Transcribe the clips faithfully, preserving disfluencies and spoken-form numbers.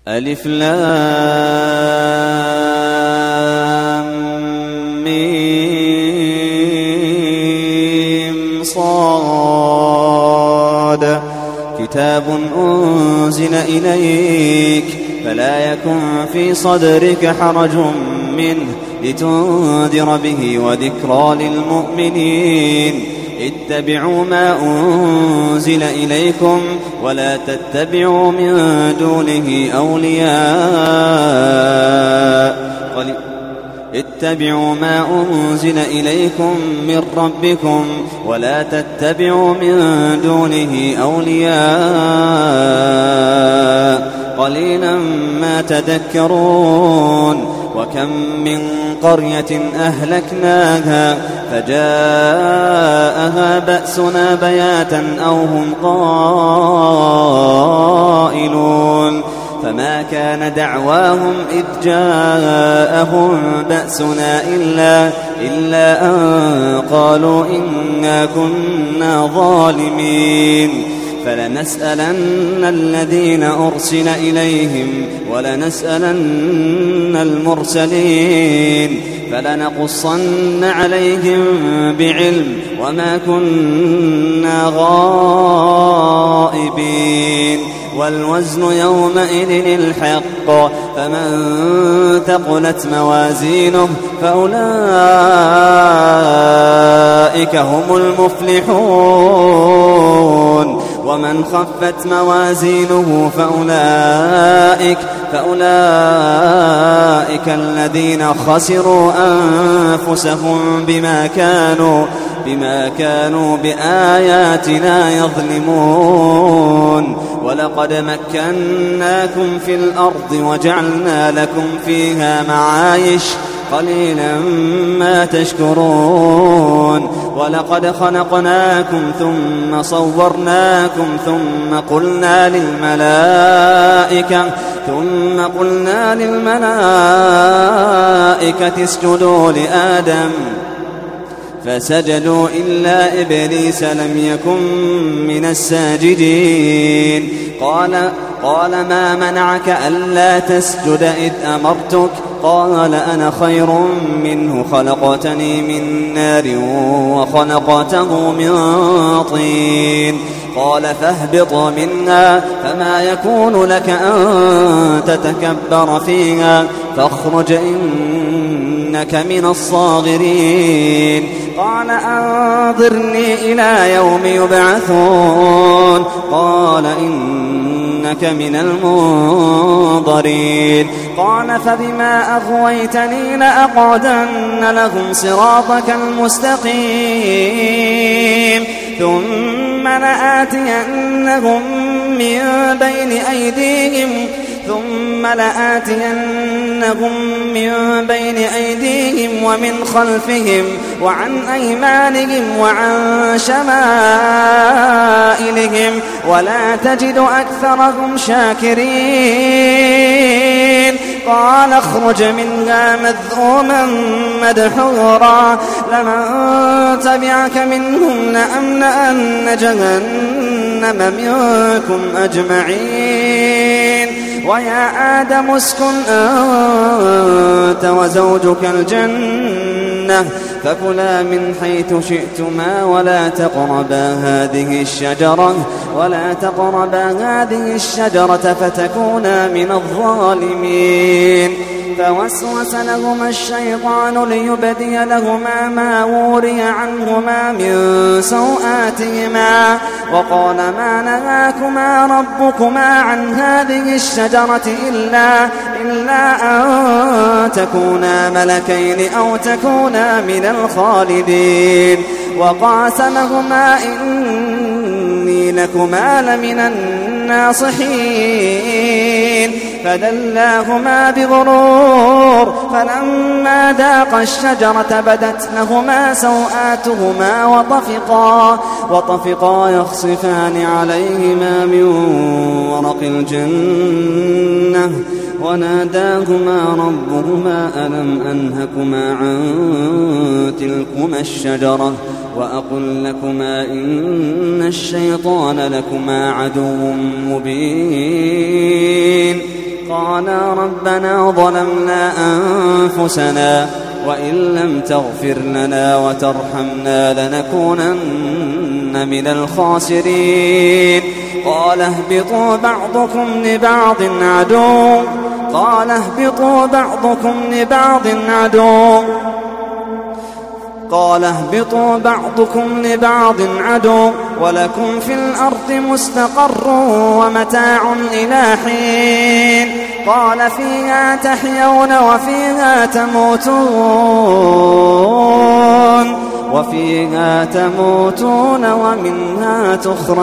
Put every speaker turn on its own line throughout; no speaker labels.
ألف لام ميم صاد كتاب أنزل إليك فلا يكن في صدرك حرج منه لتنذر به وذكرى للمؤمنين اتبعوا ما أنزل إليكم ولا تتبعوا من دونه أولياء اتبعوا ما أنزل إليكم من ربكم ولا تتبعوا من دونه أولياء قليلا ما تذكرون وكم من قرية أهلكناها فجاءها بأسنا بياتا أو هم قائلون فما كان دعواهم إذ جاءهم بأسنا إلا, إلا أن قالوا إنا كنا ظالمين فلنسألن الذين أرسل إليهم ولنسألن المرسلين فلنقصن عليهم بعلم وما كنا غائبين والوزن يومئذ الحق فمن ثقلت موازينه فأولئك هم المفلحون ومن خفت موازينه فأولئك, فأولئك الذين خسروا أنفسهم بما كانوا, بما كانوا بآياتنا يظلمون ولقد مكناكم في الأرض وجعلنا لكم فيها معايش قليلا ما تشكرون ولقد خلقناكم ثم صورناكم ثم قلنا للملائكة ثم قلنا للملائكة اسجدوا لآدم فسجدوا إلا إبليس لم يكن من الساجدين قال, قال ما منعك ألا تسجد إذ أمرتك قال أنا خير منه خلقتني من نار وخلقته من طين قال فاهبط منها فما يكون لك أن تتكبر فيها فاخرج إنك من الصاغرين قال أنظرني إلى يوم يبعثون قال إنك من المنظرين قال فبما أغويتني لأقعدن لهم صراطك المستقيم ثم لآتينهم من بين أيديهم ثم لآتينهم من بين أيديهم ومن خلفهم وعن أيمانهم وعن شمائلهم ولا تجد أكثرهم شاكرين قال اخرج منها مذءوما مدحورا لمن تبعك منهم لأملأن جهنم منكم أجمعين ويا آدم اسكن أنت وزوجك الجنة فكلا من حيث شئتما ولا تقربا هذه الشجرة ولا تقربا هذه الشجرة فتكونا من الظالمين فوسوس لهما الشيطان ليبدي لهما ما وري عنهما من سوآتهما وقال ما نهاكما ربكما عن هذه الشجرة إلا, إلا أن تكونا ملكين أو تكونا من الخالدين وقاسمهما إني لكما لمن الناصحين فدلاهما بغرور فلما ذاقا الشجرة بدت لهما سوآتهما وطفقا, وطفقا يخصفان عليهما من ورق الجنة وناداهما ربهما ألم أنهكما عن تلكما الشجرة وأقل لكما إن الشيطان لكما عدو مبين قالا ربنا ظلمنا أنفسنا وإن لم تغفر لنا وترحمنا لنكونن من الخاسرين قال اهبطوا بعضكم لبعض عدو قال اهبطوا بعضكم لبعض عدو قال اهبطوا بعضكم لبعض عدو ولكم في الأرض مستقر ومتاع إلى حين قال فيها تحيون وفيها تموتون وفيها تموتون ومنها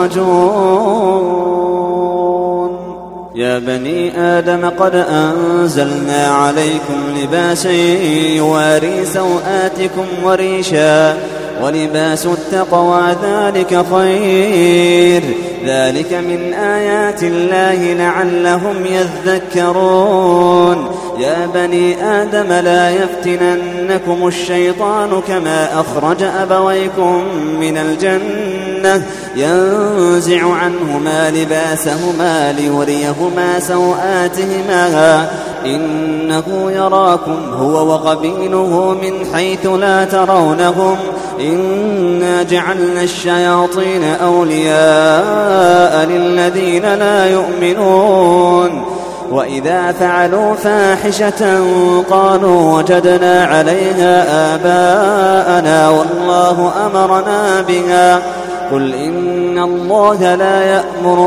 تخرجون يا بني آدم قد أنزلنا عليكم لباسا يواري سوآتكم وريشا ولباس التقوى ذلك خير ذلك من آيات الله لعلهم يذكرون يا بني آدم لا يفتننكم الشيطان كما أخرج أبويكم من الجنة ينزع عنهما لباسهما ليريهما سوآتهما إنه يراكم هو وقبيله من حيث لا ترونهم إنا جعلنا الشياطين أولياء للذين لا يؤمنون وإذا فعلوا فاحشة قالوا وجدنا عليها آباءنا والله أمرنا بها قل إن الله لا يأمر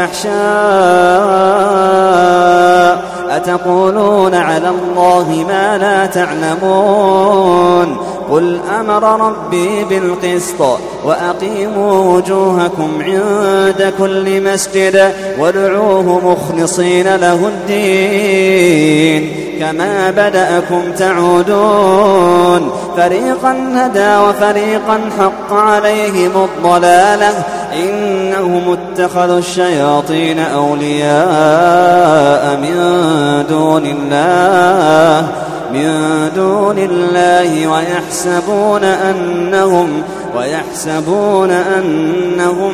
بالفحشاء أتقولون على الله ما لا تعلمون قل أمر ربي بالقسط وأقيموا وجوهكم عند كل مسجد وادعوه مخلصين له الدين كما بدأكم تعودون فريقا هدى وفريقا حق عليهم الضلالة إنهم اتخذوا الشياطين أولياء من دون الله من دون الله ويحسبون أنهم ويحسبون أنهم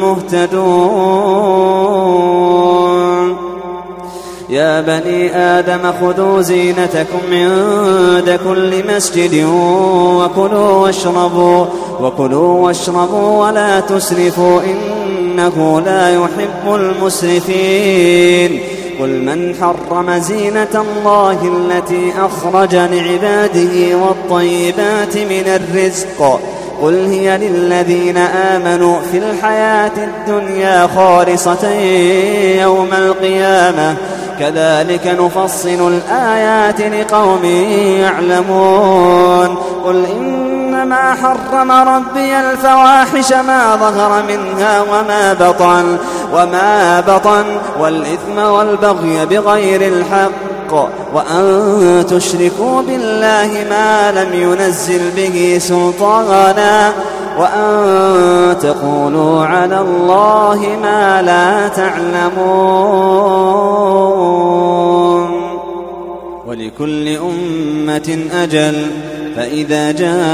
مهتدون يا بني آدم خذوا زينتكم عند كل مسجد وكلوا واشربوا وكلوا واشربوا ولا تسرفوا إنه لا يحب المسرفين قل من حرم زينة الله التي أخرج لعباده والطيبات من الرزق قل هي للذين آمنوا في الحياة الدنيا خالصة يوم القيامة كذلك نفصل الآيات لقوم يعلمون قل إنما حرم ربي الفواحش ما ظهر منها وما بطن وما بطن والإثم والبغي بغير الحق وأن تشركوا بالله ما لم ينزل به سلطانا وأن تقولوا على الله ما لا تعلمون ولكل أمة أجل فإذا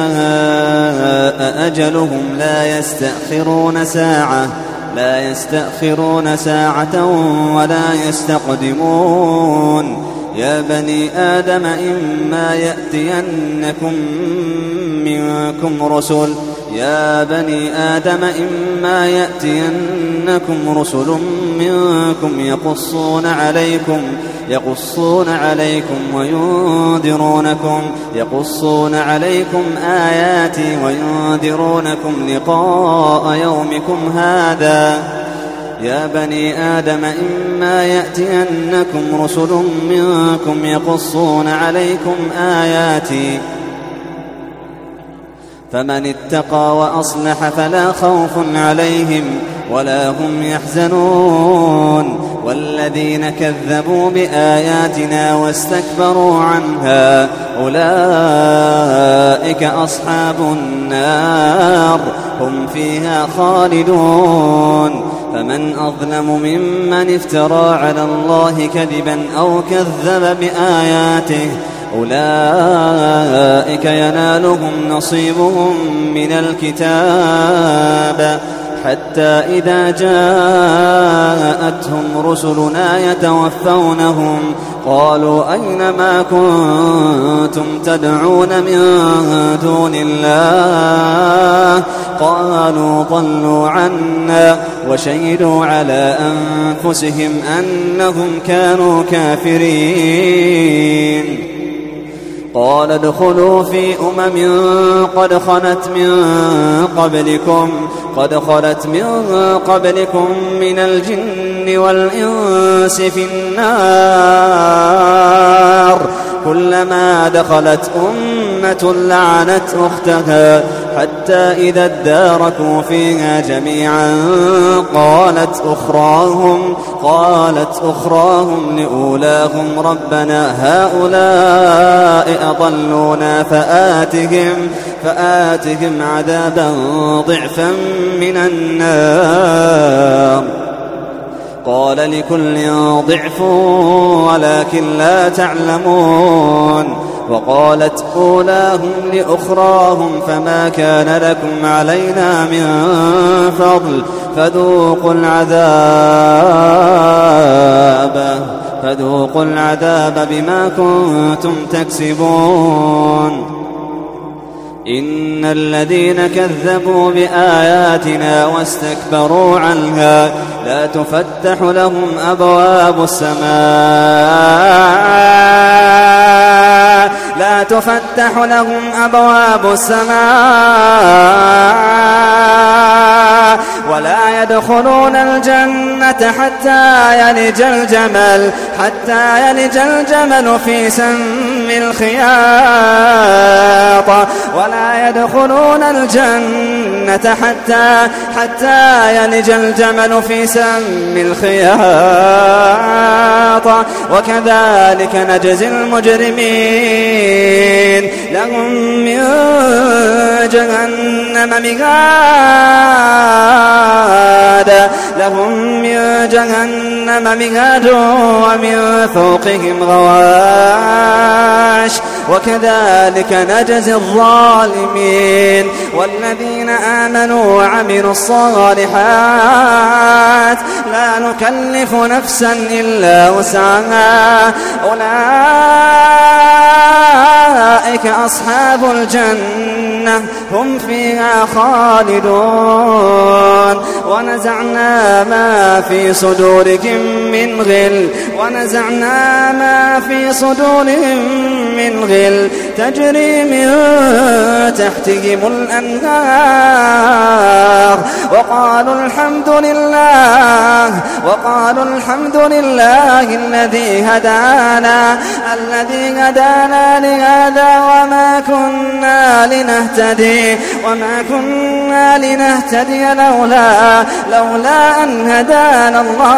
جاء أجلهم لا يستأخرون ساعة لا يستأخرون ساعة ولا يستقدمون يا بني آدم إما يأتينكم منكم رسل يا بني آدم إما يأتينكم رسل منكم يقصون عليكم يقصون عليكم وينذرونكم يقصون عليكم آياتي وينذرونكم لقاء يومكم هذا يا بني آدم إما يأتينكم رسل منكم يقصون عليكم آياتي فمن اتقى وأصلح فلا خوف عليهم ولا هم يحزنون والذين كذبوا بآياتنا واستكبروا عنها أولئك أصحاب النار هم فيها خالدون فمن أظلم ممن افترى على الله كذبا أو كذب بآياته أولئك ينالهم نصيبهم من الكتاب حتى إذا جاءتهم رسلنا يتوفونهم قالوا أين ما كنتم تدعون من دون الله قالوا ضلوا عنا وشهدوا على أنفسهم أنهم كانوا كافرين. قال ادخلوا في أمم قد خلت من قبلكم قد خلت من قبلكم من الجن والإنس في النار كلما دخلت أمة لعنت أختها حتى إذا اداركوا فيها جميعا قالت أخراهم قالت أخراهم لأولاهم ربنا هؤلاء أضلونا فآتهم فآتهم عذابا ضعفا من النار قال لكل ضعف ولكن لا تعلمون. وقالت أولاهم لأخراهم فما كان لكم علينا من فضل فذوقوا العذاب فذوقوا العذاب بما كنتم تكسبون. إن الذين كذبوا بآياتنا واستكبروا عنها لا تفتح لهم أبواب السماء لا تفتح لهم أبواب السماء ولا يدخلون الجنة حتى يلج الجمل حتى يلج الجمل في سم الخياط ولا يدخلون الجنة حتى حتى يلج الجمل في سم الخياط وكذلك نجزي المجرمين. لهم من جهنم مهاد لهم من جهنم مهاد ومن فوقهم غواش وكذلك نجزي الظالمين. والذين آمنوا وعملوا الصالحات لا نكلف نفسا إلا وسعها أولئك أصحاب الجنة هم فيها خالدون. ونزعنا ما في صدورهم من غل ونزعنا ما في صدورهم من غل تجري من تحتهم الأنهار وقالوا الحمد لله وقالوا الحمد لله الذي هدانا الذي هدانا لهذا وما كنا لنهتدي وما كنا لنهتدي لولا لولا أن هدانا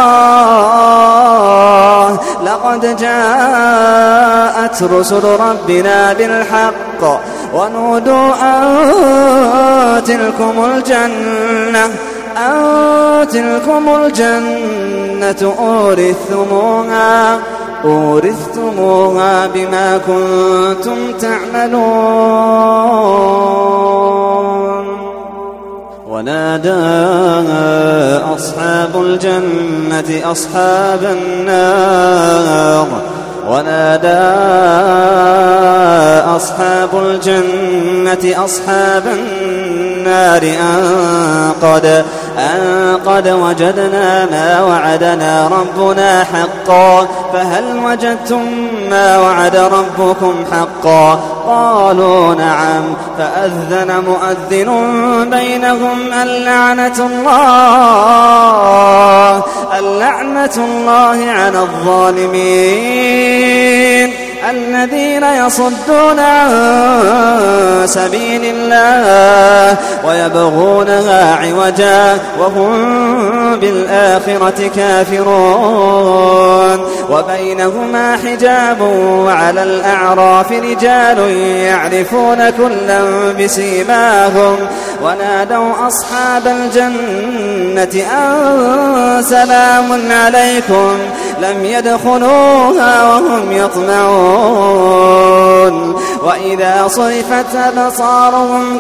الله لقد جاءت رسل ربنا بالحق ونودوا أن تلكم الجنة أن تلكم الجنة أورثتموها أورثتموها بما كنتم تعملون. ونادى أصحاب الجنة أصحاب النار ونادى أصحاب الجنة أصحاب النار أن قد, أن قد وجدنا ما وعدنا ربنا حقا فهل وجدتم ما وعد ربكم حقا قالوا نعم فأذن مؤذن بينهم اللعنة الله اللعنة الله على الظالمين الذين يصدون عن سبيل الله ويبغونها عوجا وهم بالآخرة كافرون. وبينهما حجاب وعلى الأعراف رجال يعرفون كلا بسيماهم ونادوا أصحاب الجنة أن سلام عليكم لم يدخلوها وهم يطمعون وإذا صرفت أبصارهم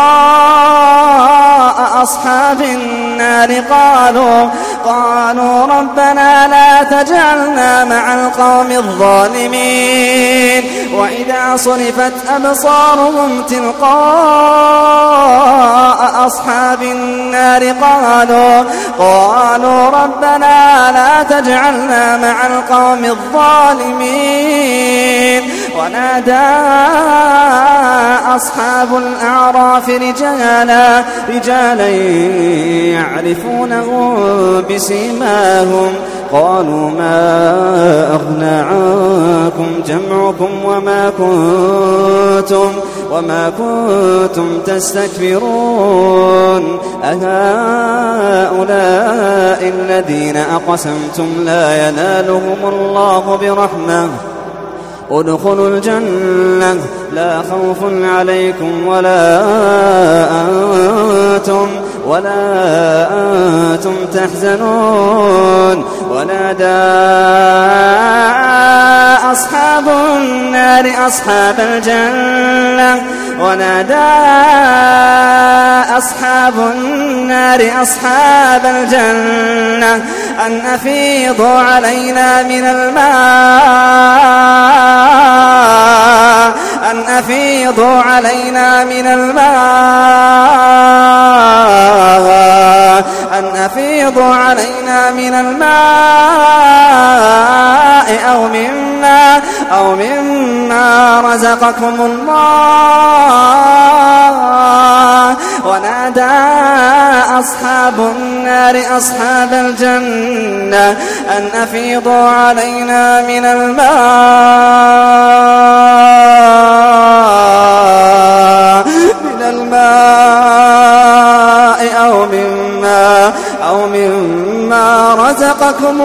تلقاء أصحاب النار قالوا قالوا ربنا لا تجعلنا مع القوم الظالمين وإذا صرفت أبصارهم تلقاء أصحاب النار قالوا قالوا ربنا لا تجعلنا مع القوم الظالمين ونادى أصحاب الأعراف رجالا رجالا يعرفونهم بسيماهم قالوا ما أغنى عنكم جمعكم وما كنتم وما كنتم تستكبرون أهؤلاء الذين أقسمتم لا ينالهم الله برحمة ادخلوا الجنة لا خوف عليكم ولا أنتم ولا أنتم تحزنون ونادى أصحاب النار أصحاب الجنة ونادى أصحاب النار أصحاب الجنة أن أفيضوا علينا من الماء أن أفيضوا علينا من الماء أن أفيضوا علينا من الماء أو مما أو مما رزقكم الله ونادى أصحاب النار أصحاب الجنة أن أفيضوا علينا من الماء من الماء أو مما أو مما رزقكم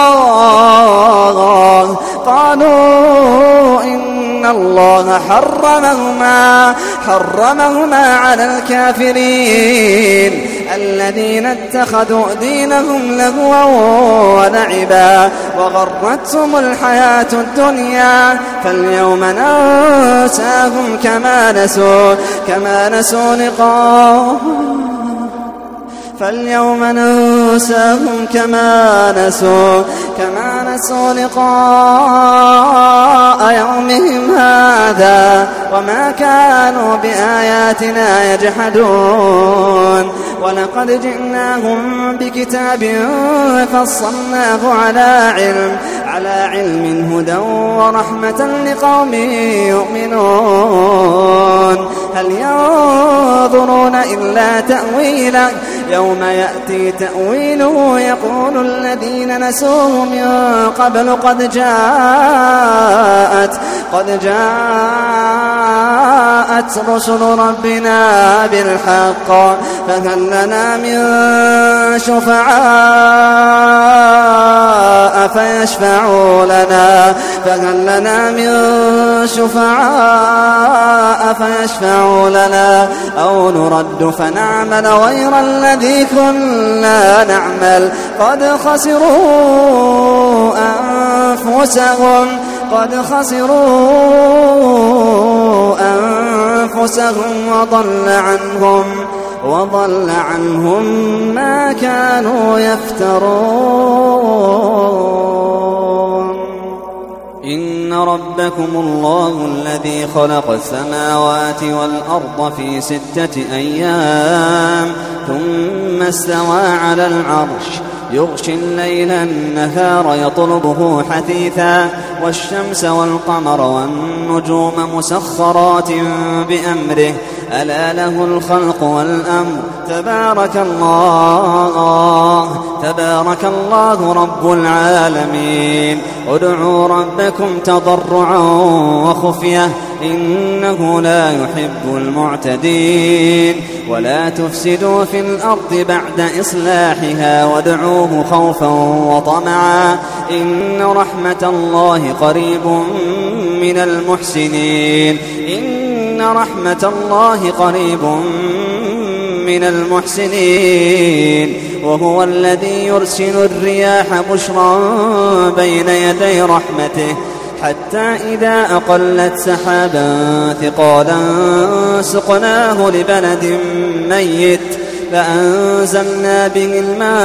الله قالوا إن الله حرمهما حرمهما على الكافرين الذين اتخذوا دينهم لهوا ولعبا وغرتهم الحياة الدنيا فاليوم ننساهم كما نسوا كما نسوا لقاء فاليوم ننساهم كما نسوا كما نسوا لقاء يومهم هذا وما كانوا بآياتنا يجحدون ولقد جئناهم بكتاب فصلناه على علم على علم هدى ورحمة لقوم يؤمنون هل ينظرون إلا تأويله يوم يأتي تأويله يقول الذين نسوه من قبل قد جاءت قد جاءت رسل ربنا بالحق فهل لنا من شفعاء فيشفعوا لنا فهل لنا من شفعاء فيشفعوا لنا أو نرد فنعمل غير الذي كنا نعمل قد خسروا أنفسهم قد خسروا أنفسهم وضل عنهم وضل عنهم ما كانوا يفترون إن ربكم الله الذي خلق السماوات والأرض في ستة أيام ثم استوى على العرش يغشي الليل النهار يطلبه حثيثا والشمس والقمر والنجوم مسخرات بأمره ألا له الخلق والأمر تبارك الله تبارك الله رب العالمين ادعوا ربكم تضرعا وخفية إنه لا يحب المعتدين ولا تفسدوا في الأرض بعد إصلاحها وادعوه خوفا وطمعا إن رحمة الله قريب من المحسنين إن رحمة الله قريب من المحسنين. وهو الذي يرسل الرياح بشرا بين يدي رحمته حتى إذا أقلت سحابا ثقالا سقناه لبلد ميت فأنزلنا به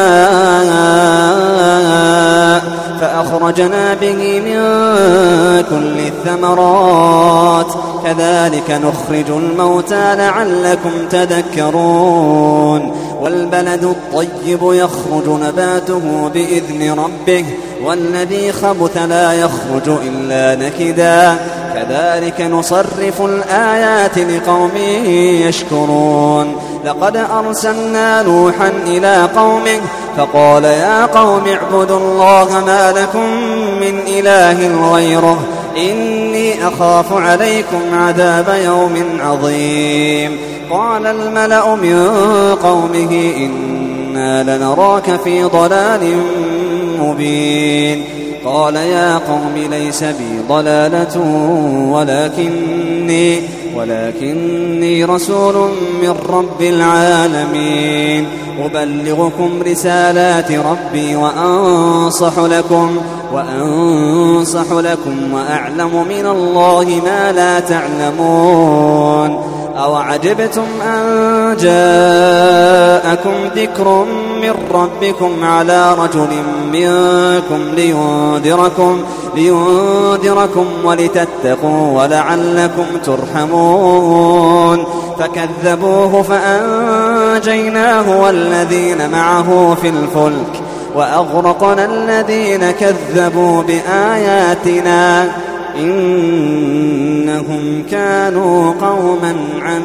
الماء فأخرجنا به من كل الثمرات كذلك نخرج الموتى لعلكم تذكرون. والبلد الطيب يخرج نباته بإذن ربه والذي خبث لا يخرج إلا نكدا كذلك نصرف الآيات لقوم يشكرون. لقد أرسلنا نوحا إلى قومه فقال يا قوم اعبدوا الله ما لكم من إله غيره إني أخاف عليكم عذاب يوم عظيم. قال الملأ من قومه إنا لنراك في ضلال مبين. قال يا قوم ليس بي ضلالة ولكني, ولكني رسول من رب العالمين أبلغكم رسالات ربي وأنصح لكم, وأنصح لكم وأعلم من الله ما لا تعلمون. أوعجبتم أن جاءكم ذكر من ربكم على رجل منكم لينذركم, لينذركم ولتتقوا ولعلكم ترحمون. فكذبوه فأنجيناه والذين معه في الفلك وأغرقنا الذين كذبوا بآياتنا إنهم كانوا قوما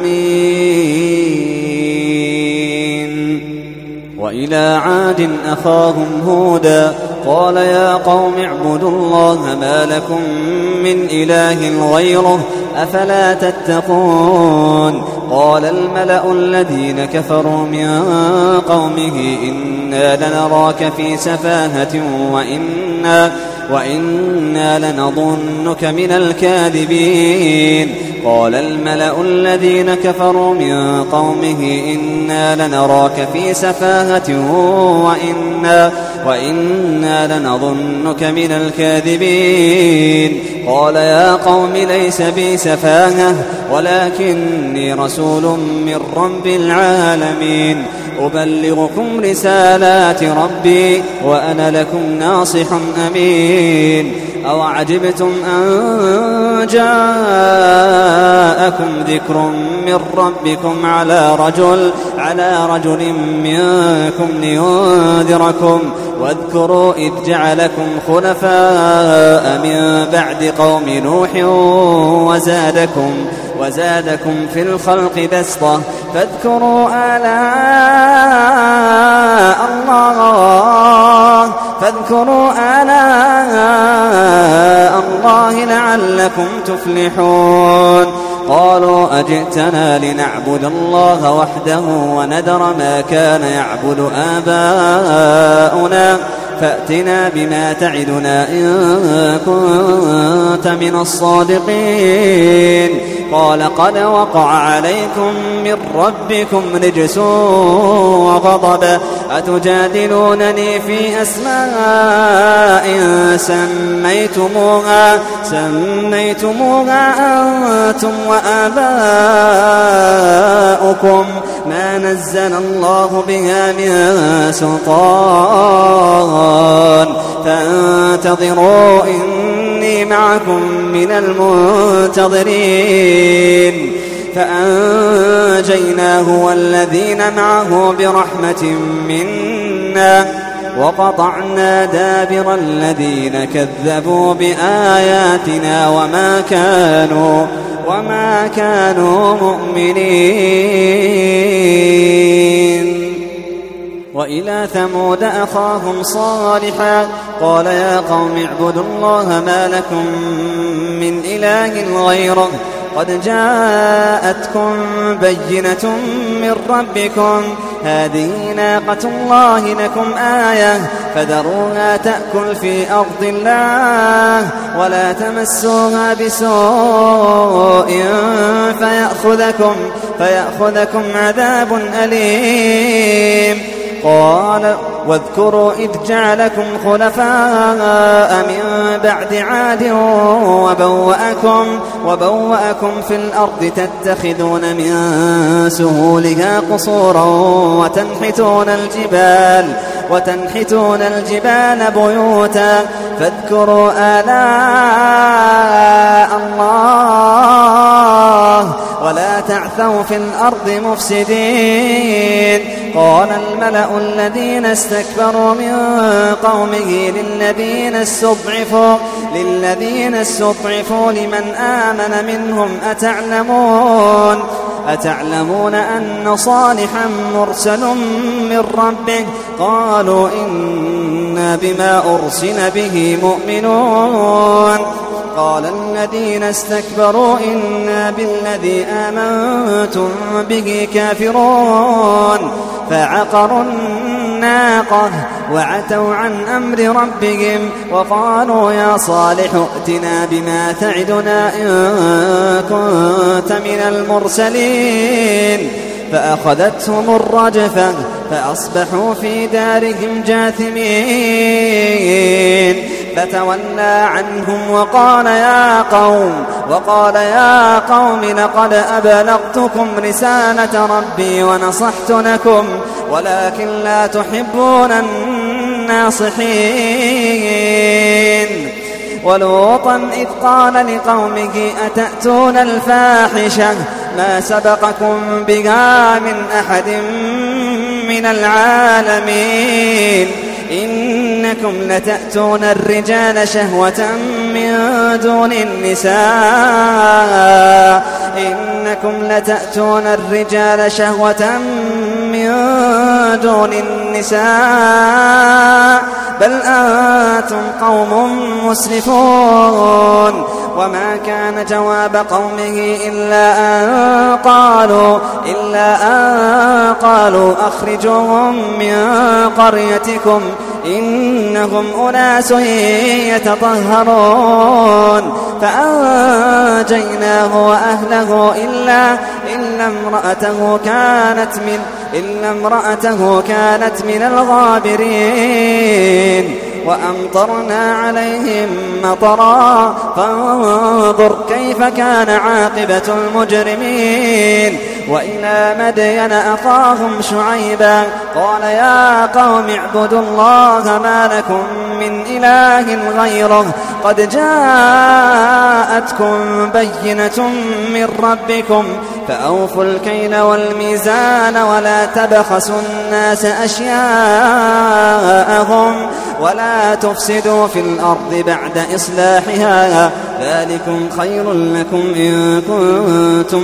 عمين. وإلى عاد أخاهم هودا قال يا قوم اعبدوا الله ما لكم من إله غيره أفلا تتقون. قال الملأ الذين كفروا من قومه إنا لنراك في سفاهة وإنا, وإنا لنظنك من الكاذبين. قال الملأ الذين كفروا من قومه إنا لنراك في سفاهة وإنا, وإنا لنظنك من الكاذبين. قال يا قوم ليس بي سفاهة ولكني رسول من رب العالمين أبلغكم رسالات ربي وأنا لكم ناصح أمين. أوعجبتم أن جاءكم ذكر من ربكم على رجل, على رجل منكم لينذركم واذكروا إذ جعلكم خلفاء من بعد قوم نوح وزادكم, وزادكم في الخلق بسطة فاذكروا آلاء الله, فاذكروا آلاء الله لعلكم تفلحون. قالوا أجئتنا لنعبد الله وحده ونذر ما كان يعبد آباؤنا فأتنا بما تعدنا إن كنت من الصادقين. قال قد وقع عليكم من ربكم رجس وغضب أتجادلونني في أسماء سميتموها, سميتموها أنتم وآباؤكم ما نزل الله بها من سلطان فانتظروا إني معكم من المنتظرين. فأنجيناه والذين معه برحمة منا وقطعنا دابر الذين كذبوا بآياتنا وما كانوا, وما كانوا مؤمنين. وإلى ثمود أخاهم صالحا قال يا قوم اعبدوا الله ما لكم من إله غيره قد جاءتكم بينة من ربكم هذه ناقة الله لكم آية فذروها تأكل في أرض الله ولا تمسوها بسوء فيأخذكم, فيأخذكم عذاب أليم. قال واذكروا إذ جعلكم خلفاء من بعد عاد وبوأكم, وبوأكم في الأرض تتخذون من سهولها قصورا وتنحتون الجبال, وتنحتون الجبال بيوتا فاذكروا آلاء الله ولا تعثوا في الأرض مفسدين. قال الملأ الذين استكبروا من قومه للذين استضعفوا, للذين استضعفوا لمن آمن منهم أتعلمون, أتعلمون أن صالحا مرسل من ربه؟ قالوا إنا بما أرسل به مؤمنون. قال الذين استكبروا إنا بالذي آمنتم به كافرون. فعقروا الناقة وعتوا عن أمر ربهم وقالوا يا صالح ائتنا بما تعدنا إن كنت من المرسلين. فأخذتهم الرجفة فأصبحوا في دارهم جاثمين. فتولى عنهم وقال يا قوم, وقال يا قوم لقد أبلغتكم رسالة ربي ونصحت لكم ولكن لا تحبون الناصحين. ولوطا إذ قال لقومه أتأتون الفاحشة ما سبقكم بها من أحد من العالمين إنكم لتأتون الرجال شهوة من دون النساء إنكم لتأتون الرجال شهوة من دون النساء بل أنتم قوم مسرفون. وما كان جواب قومه إلا أن قالوا, إلا أن قالوا أخرجوهم من قريتكم إنهم أناس يتطهرون. فأنجيناه وأهله إلا, إلا امرأته كانت من إلا امرأته كانت من الغابرين. وأمطرنا عليهم مطرا فانظر كيف كان عاقبة المجرمين. وإلى مدين أخاهم شعيبا قال يا قوم اعبدوا الله ما لكم من إله غيره قد جاءتكم بينة من ربكم فأوفوا الكيل والميزان ولا تبخسوا الناس أشياءهم ولا تفسدوا في الأرض بعد إصلاحها ذلكم خير لكم إن كنتم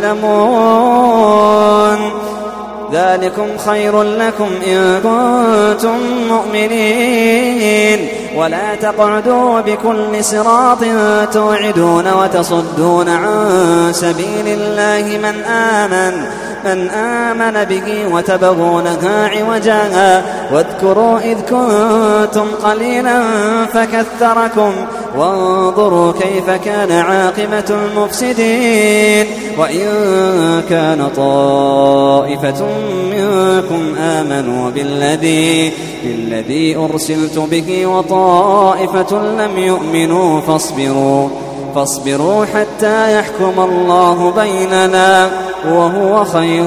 تعلمون. ذلكم خير لكم إن كنتم مؤمنين. ولا تقعدوا بكل صراط توعدون وتصدون عن سبيل الله من آمن من آمن به وتبغونها عوجا واذكروا إذ كنتم قليلا فكثركم وانظروا كيف كان عاقبة المفسدين. وإن كان طائفة منكم آمنوا بالذي, بالذي أرسلت به وطائفة لم يؤمنوا فاصبروا فاصبروا حتى يحكم الله بيننا وهو خير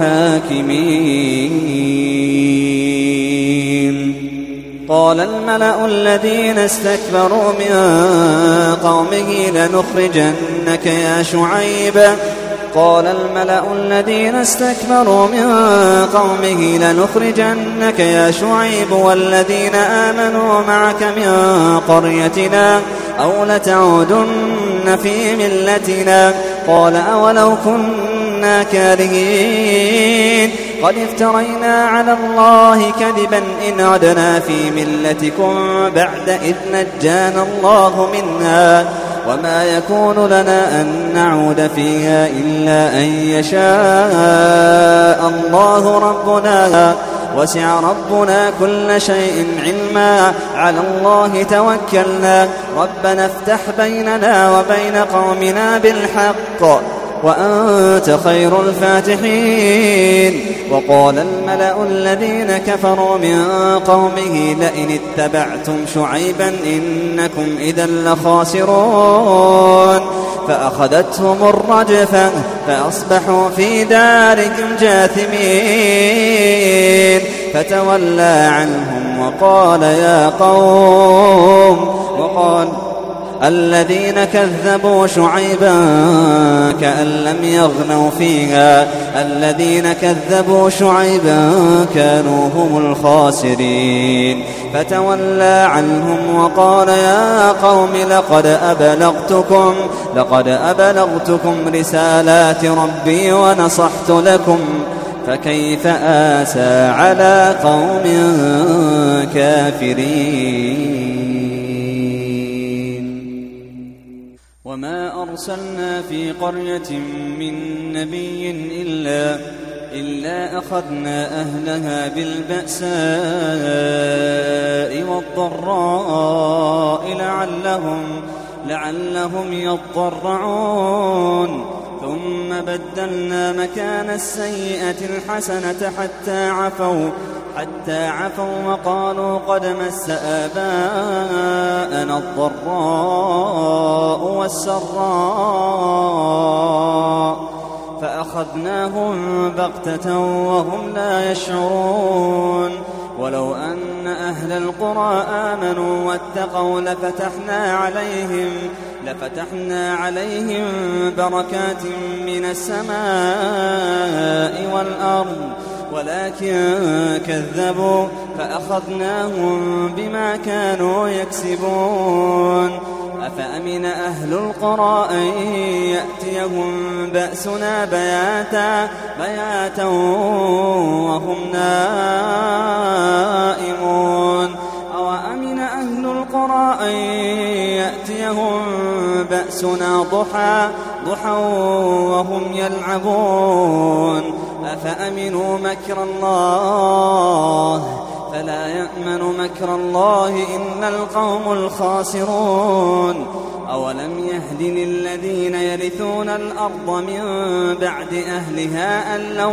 الحاكمين. قال الملأ الذين استكبروا من قومه لنخرجنك يا شعيب قال الملأ الذين استكبروا من قومه لنخرجنك يا شعيب والذين آمنوا معك من قريتنا أو لتعودن في ملتنا قال أولو كنا كارهين قد افترينا على الله كذبا إن عدنا في ملتكم بعد إذ نجانا الله منها وما يكون لنا أن نعود فيها إلا أن يشاء الله ربنا وسع ربنا كل شيء علما على الله توكلنا ربنا افتح بيننا وبين قومنا بالحق وأنت خير الفاتحين. وقال الملأ الذين كفروا من قومه لئن اتبعتم شعيبا إنكم إذا لخاسرون فأخذتهم الرجفة فأصبحوا في دارهم جاثمين فتولى عنهم وقال يا قوم وقال الذين كذبوا شعيبا كأن لم يغنوا فيها الذين كذبوا شعيبا كانوا هم الخاسرين فتولى عنهم وقال يا قوم لقد أبلغتكم لقد أبلغتكم رسالات ربي ونصحت لكم فكيف آسى على قوم كافرين. وما أرسلنا في قرية من نبي إلا, إلا أخذنا أهلها بالبأساء والضراء لعلهم, لعلهم يضرعون ثم بدلنا مكان السيئة الحسنة حتى عفوا حتى عفوا وقالوا قد مس آباءنا الضراء والسراء فأخذناهم بغتة وهم لا يشعرون. ولو أن أهل القرى آمنوا واتقوا لفتحنا عليهم لفتحنا عليهم بركات من السماء والأرض ولكن كذبوا فأخذناهم بما كانوا يكسبون. أفأمن أهل القرى أن يأتيهم بأسنا بياتا, بياتا وهم نائمون أو أمن أهل القرى أن يأتيهم بأسنا ضحى, ضحى وهم يلعبون أفأمنوا مكر الله فلا يأمن مكر الله إلا القوم الخاسرون. أولم يهد للذين يرثون الأرض من بعد أهلها أن لو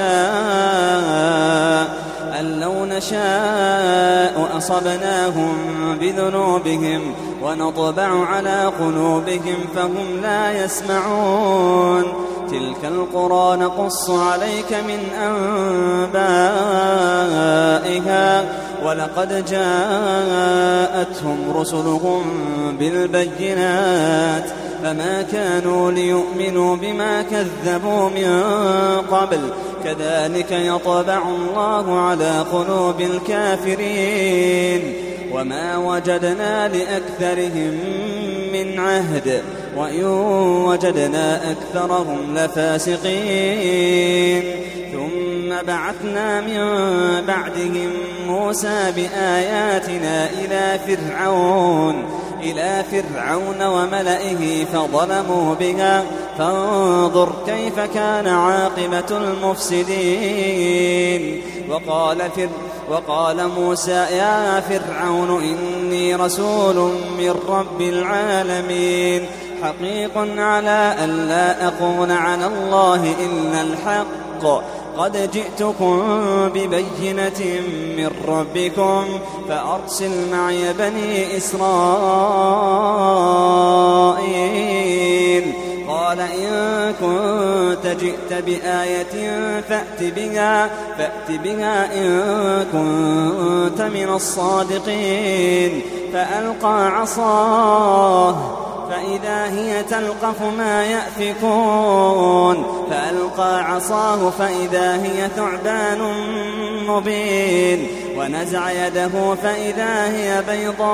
نشاء, أن لو نشاء أصبناهم بذنوبهم ونطبع على قلوبهم فهم لا يسمعون. تلك القرى نقص عليك من أنبائها ولقد جاءتهم رسلهم بالبينات فما كانوا ليؤمنوا بما كذبوا من قبل كذلك يطبع الله على قلوب الكافرين. وما وجدنا لأكثرهم من عهد وإن وجدنا أكثرهم لفاسقين. ثم بعثنا من بعدهم موسى بآياتنا إلى فرعون إلى فرعون وملئه فظلموا بها فانظر كيف كان عاقبة المفسدين. وقال فرعون وقال موسى يا فرعون إني رسول من رب العالمين حقيق على أن لا أقول على الله إلا الحق قد جئتكم ببينة من ربكم فأرسل معي بني إسرائيل. قال إن كنت جئت بآية فأت بها, فأت بها إن كنت من الصادقين. فألقى عصاه فإذا هي تلقف ما يأفكون فألقى عصاه فإذا هي ثعبان مبين ونزع يده فإذا هي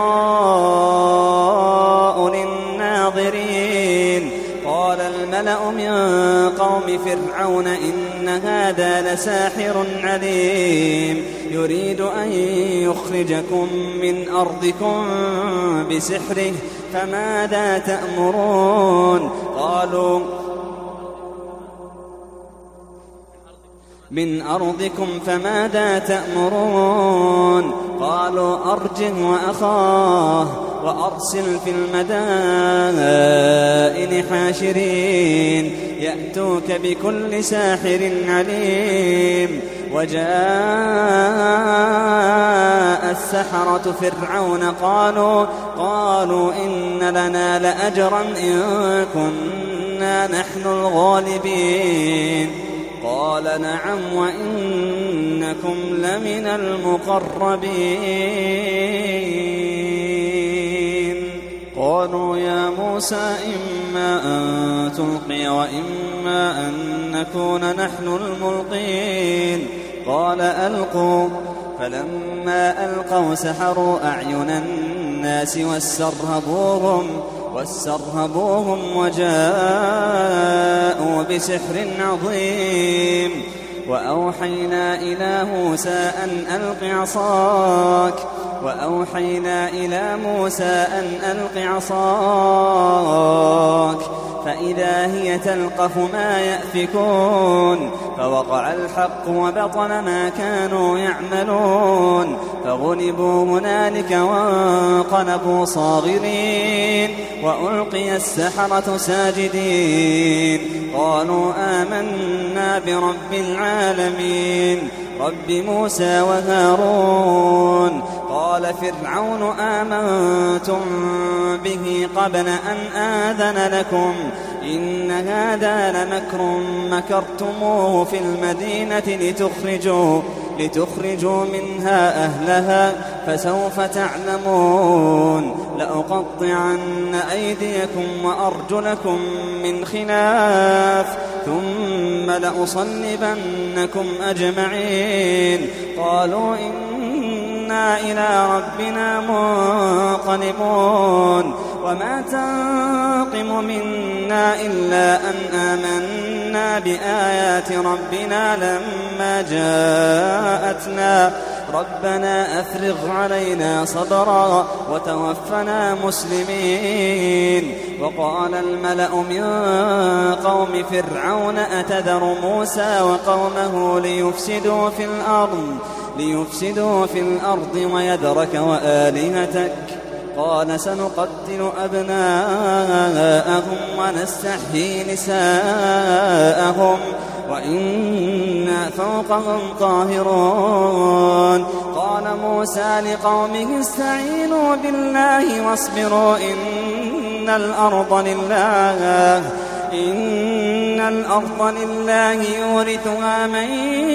بيضاء للناظرين. قال الملأ من قوم فرعون إن هذا لساحر عليم يريد أن يخرجكم من أرضكم بسحره فماذا تأمرون؟ قالوا من أرضكم فماذا تأمرون قالوا أرجه وأخاه وأرسل في المدائن حاشرين يأتوك بكل ساحر عليم وجاء السحرة فرعون قالوا قالوا إن لنا لأجرا إن كنا نحن الغالبين قال نعم وإنكم لمن المقربين قالوا يا موسى إما أن تلقي وإما أن نكون نحن الملقين قال ألقوا فلما ألقوا سحروا أعين الناس واسترهبوهم واسترهبوهم وجاءوا بسحر عظيم وأوحينا إلى موسى أن ألق عصاك وأوحينا إلى موسى أن ألق عصاك فإذا هي تلقف ما يأفكون فوقع الحق وبطل ما كانوا يعملون فغلبوا هنالك وانقلبوا صاغرين وألقي السحرة ساجدين قالوا آمنا برب العالمين رب موسى وهارون قال فرعون آمنتم به قبل أن آذن لكم إن هذا لمكر مكرتموه في المدينة لتخرجوا, لتخرجوا منها أهلها فسوف تعلمون لأقطعن أيديكم وأرجلكم من خلاف ثم لأصلبنكم أجمعين قالوا إنا إلى ربنا منقلبون وما تنقم منا إلا أن آمنا بآيات ربنا لما جاءتنا ربنا أفرغ علينا صبرا وتوفنا مسلمين وقال الملأ من قوم فرعون أتذر موسى وقومه ليفسدوا في الأرض ليفسدوا في الأرض ويذرك وآلهتك قال سنقتل أبناءهم ونستحيي نساءهم وإنا فوقهم قاهرون قال موسى لقومه استعينوا بالله واصبروا إن الأرض لله إن الأرض لله يورثها من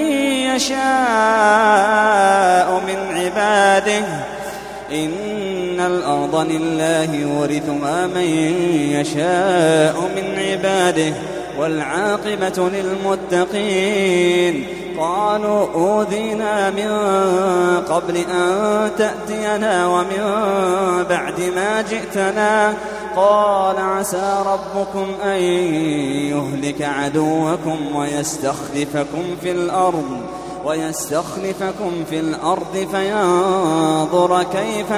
يشاء من عباده إن الأرض لله يورثها من يشاء من عباده والعاقبة للمتقين قالوا أوذينا من قبل أن تأتينا ومن بعد ما جئتنا قال عسى ربكم أن يهلك عدوكم ويستخلفكم في الأرض ويستخلفكم في الأرض فينظر كيف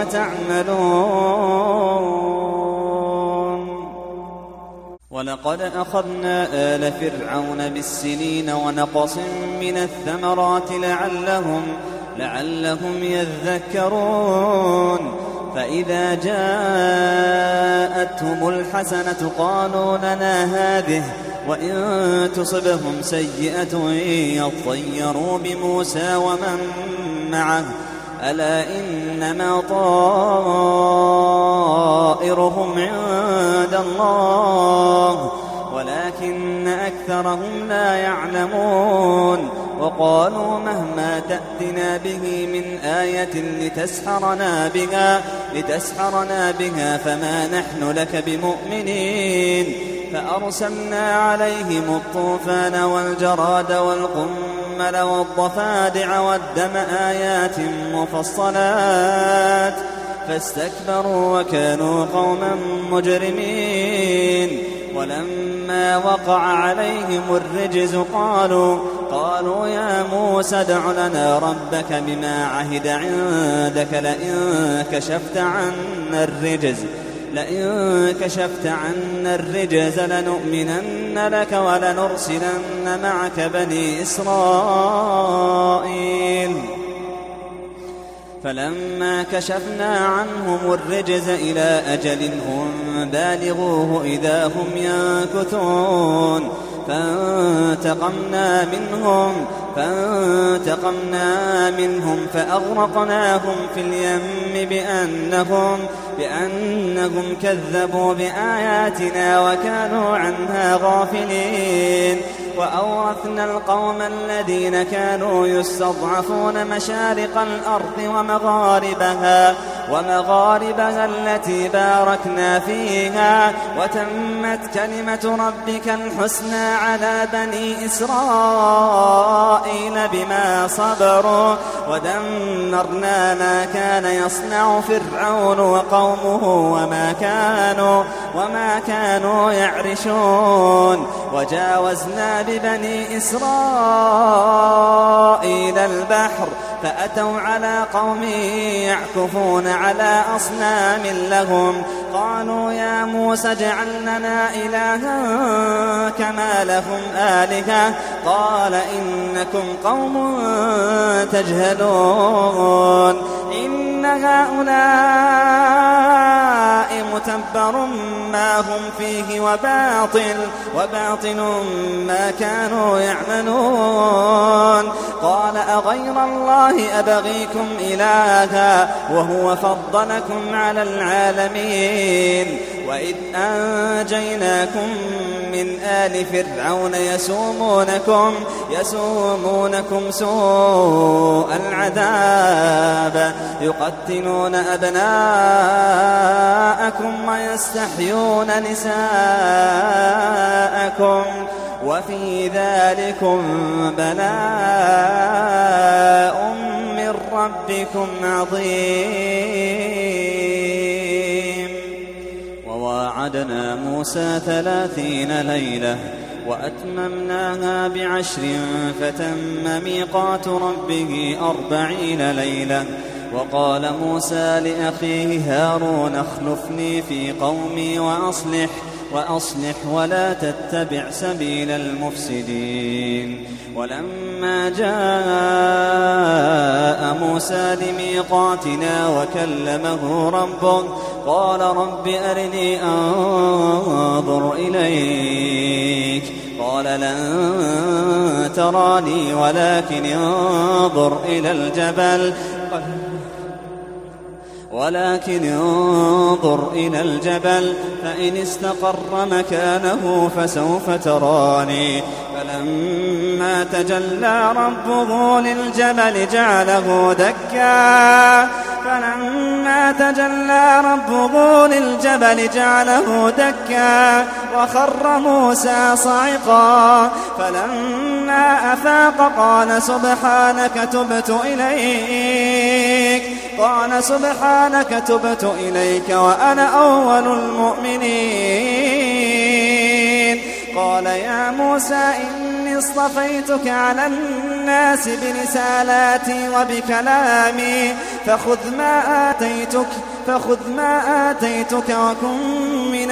تعملون ولقد أخذنا آل فرعون بالسنين ونقص من الثمرات لعلهم, لعلهم يذكرون فإذا جاءتهم الحسنة قالوا لنا هذه وإن تصبهم سيئة يطيروا بموسى ومن معه ألا إنما طائرهم عند الله ولكن أكثرهم لا يعلمون وقالوا مهما تأتنا به من آية لتسحرنا بها, لتسحرنا بها فما نحن لك بمؤمنين فأرسلنا عليهم الطوفان والجراد والقمل والضفادع والدم آيات مفصلات فاستكبروا وكانوا قوما مجرمين ولما وقع عليهم الرجز قالوا قالوا يا موسى ادع لنا ربك بما عهد عندك لئن كشفت عنا الرجز لئن كشفت عنا الرجز لنؤمنن لك ولنرسلن معك بني إسرائيل فلما كشفنا عنهم الرجز إلى أجل هم بالغوه إذا هم ينكثون فانتقمنا منهم فانتقمنا منهم فأغرقناهم في اليم بأنهم, بأنهم كذبوا بآياتنا وكانوا عنها غافلين وأورثنا القوم الذين كانوا يستضعفون مشارق الأرض ومغاربها ومغاربها التي باركنا فيها وتمت كلمة ربك الحسنى على بني إسرائيل بما صبروا ودمرنا ما كان يصنع فرعون وقومه وما كانوا, وما كانوا يعرشون وجاوزنا ببني إسرائيل البحر فأتوا على قوم يعكفون على أصنام لهم قالوا يا موسى اجعل لنا إلها كما لهم آلهة قال إنكم قوم تجهلون إن هؤلاء متبر ما هم فيه وباطل, وباطل ما كانوا يعملون قال أغير الله أبغيكم إلها وهو فضلكم على العالمين وإذ أنجيناكم من آل فرعون يسومونكم, يسومونكم سوء العذاب يقتلون أبناءكم ويستحيون نساءكم وفي ذلكم بلاء من ربكم عظيم وواعدنا موسى ثلاثين ليلة وأتممناها بعشر فتم ميقات ربه أربعين ليلة وقال موسى لأخيه هارون اخلفني في قومي وأصلح وأصلح ولا تتبع سبيل المفسدين ولما جاء موسى لميقاتنا وكلمه ربه قال رب أرني أنظر إليك قال لن تراني ولكن انظر إلى الجبل ولكن انظر إلى الجبل فإن استقر مكانه فسوف تراني فلما تجلى ربه للجبل جعله دكا فلما تجلى ربه للجبل جعله دكا وخر موسى صعقا فلما أفاق قال سبحانك تبت إليك قال سبحانك تبت إليك وأنا أول المؤمنين قال يا موسى إني اصطفيتك على الناس برسالاتي وبكلامي فخذ ما آتيتك فخذ ما آتيتك وكن من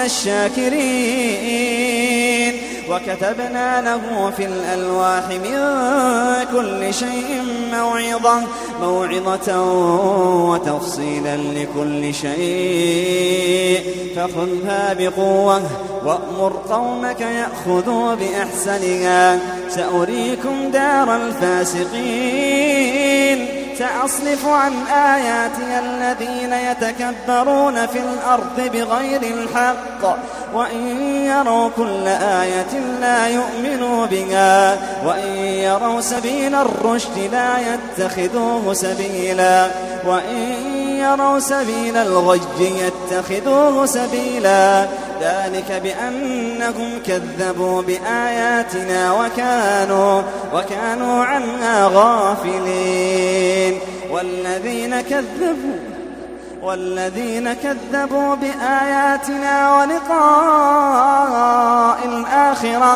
الشاكرين وكتبنا له في الألواح من كل شيء موعظة موعظة وتفصيلا لكل شيء فخذها بقوة وأمر قومك يأخذوا بأحسنها سأريكم دار الفاسقين سأصرف عن آياتي الذين يتكبرون في الأرض بغير الحق وإن يروا كل آية لا يؤمنوا بها وإن يروا سبيل الرشد لا يتخذوه سبيلا وإن يروا سبيل الغي يتخذوه سبيلا ذلك بأنهم كذبوا بآياتنا وكانوا, وكانوا عنها غافلين والذين كذبوا والذين كذبوا بآياتنا ولقاء الآخرة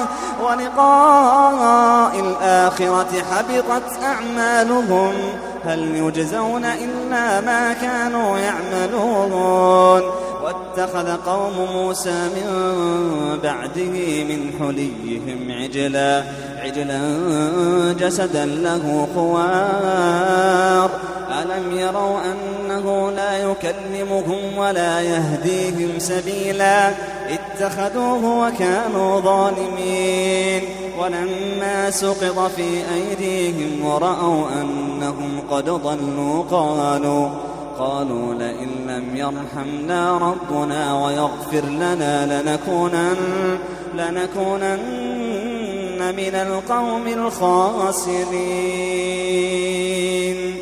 ولقاء الآخرة حبطت أعمالهم هل يجزون إلا ما كانوا يعملون اتخذ قوم موسى من بعده من حليهم عجلا, عجلا جسدا له خوار ألم يروا أنه لا يكلمهم ولا يهديهم سبيلا اتخذوه وكانوا ظالمين ولما سقط في أيديهم ورأوا أنهم قد ضلوا قالوا قالوا لئن لم يرحمنا ربنا ويغفر لنا لنكونن, لنكونن من القوم الخاسرين